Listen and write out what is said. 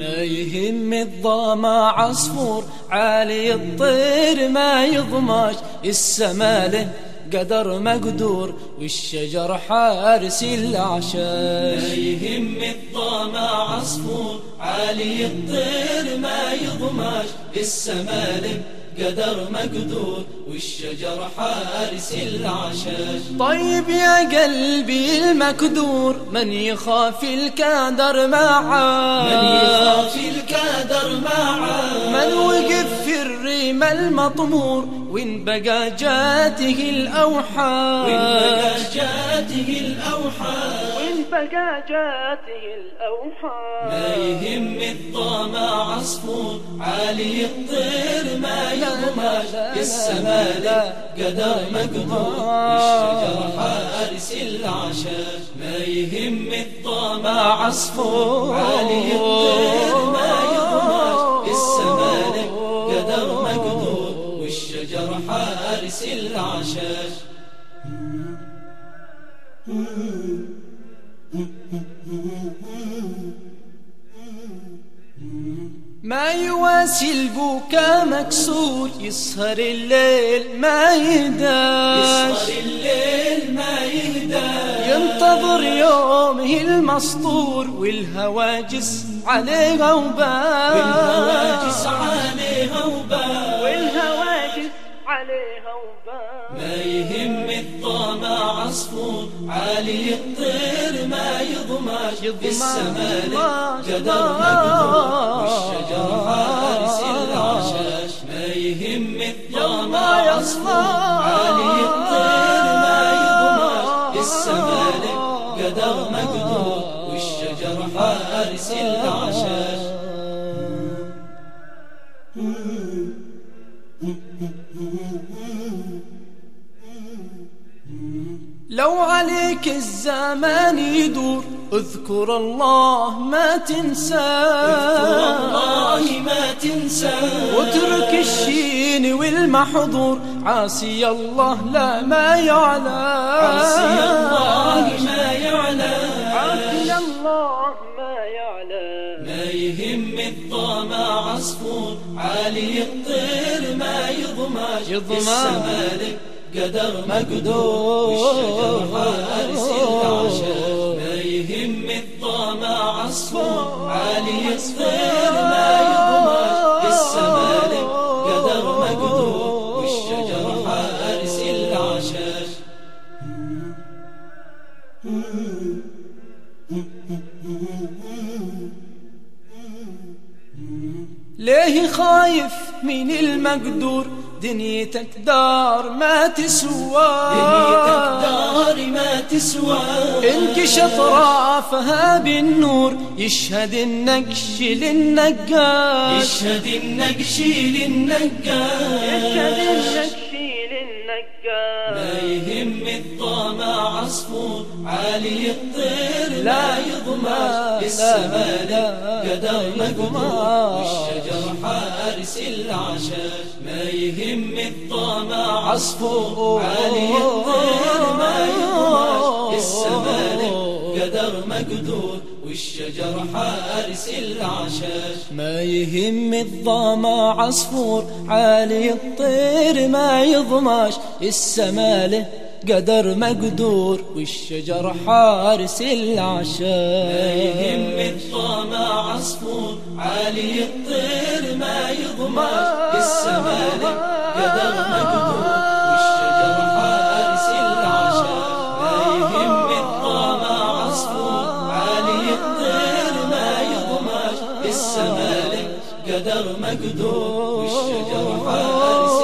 ما يهم الضما عصفور عالي الطير ما يضماش، السما له قدر مقدور والشجر حارس الأعشاش. ما يهم الضما عصفور عالي الطير ما يضماش، السما له قدر مقدور والشجر حارس العشاش. طيب يا قلبي المكدور من يخاف الكادر معاه، من يخاف الكادر معاه، من وقف في الريم المطمور وين بقى جاته الأوحال، وين بقى جاته الأوحال، وين بقى جاته الأوحال. ما يهم الضما عصفور عالي الطير ما يضماش، السما له قدر مقدور والشجر حارس العشاش. ما يهم الضما عصفور عالي الطير ما يضماش، السما له قدر مقدور والشجر حارس العشاش. ما يواسي البكا مكسور، يسهر الليل ما يهداش، يسهر الليل ما يهداش، ينتظر يومه المسطور والهواجس عليه غوبان، والهواجس عليه غوبان، والهواجس عليه غوبان. ما يهم الضما عصفور عالي الطير ما يضماش، السما له قدر مقدور والشجر حارس العشاش. ما يهم الضما عصفور عالي الطير ما يضماش، السما له قدر مقدور والشجر حارس العشاش. لو عليك الزمان يدور اذكر الله ما تنسى، اذكر الله ما تنسى، واترك الشين والمحظور عاصي الله لا ما يعلى، عاصي الله ما يعلى، عاصي الله ما يعلى. ما يهم الضما عصفور عالي الطير ما يضماش، السما له قدر مقدور والشجر حارس العشاش. ما يهم الضما عصفور عالي الطير ما يضماش، السما له قدر مقدور والشجر حارس العشاش. ليه خايف من المقدور؟ دنيتك دار ما تسوى، دنيتك دار ما تسوى، انكش اطرافها بالنور يشهد النقش للنقاش، يشهد النقش للنقاش، يشهد النقش للنقاش. ما يهم الضما عصفور عالي الطير لا يضماش، السما له قدر مقدور والشجر حارس العشاش. ما يهم الضما عصفور عالي الطير ما يضماش، السما له قدر مقدور والشجر حارس العشاش. ما يهم الضما عصفور عالي الطير ما يضماش، السما له قدر مقدور والشجر حارس العشاش. ما يهم الضما عصفور عالي الطير ما يضماش، السما له قدر مقدور والشجر حارس العشاش. ما يهم الضما عصفور عالي الطير ما يضماش، السما له قدر مقدور والشجر حارس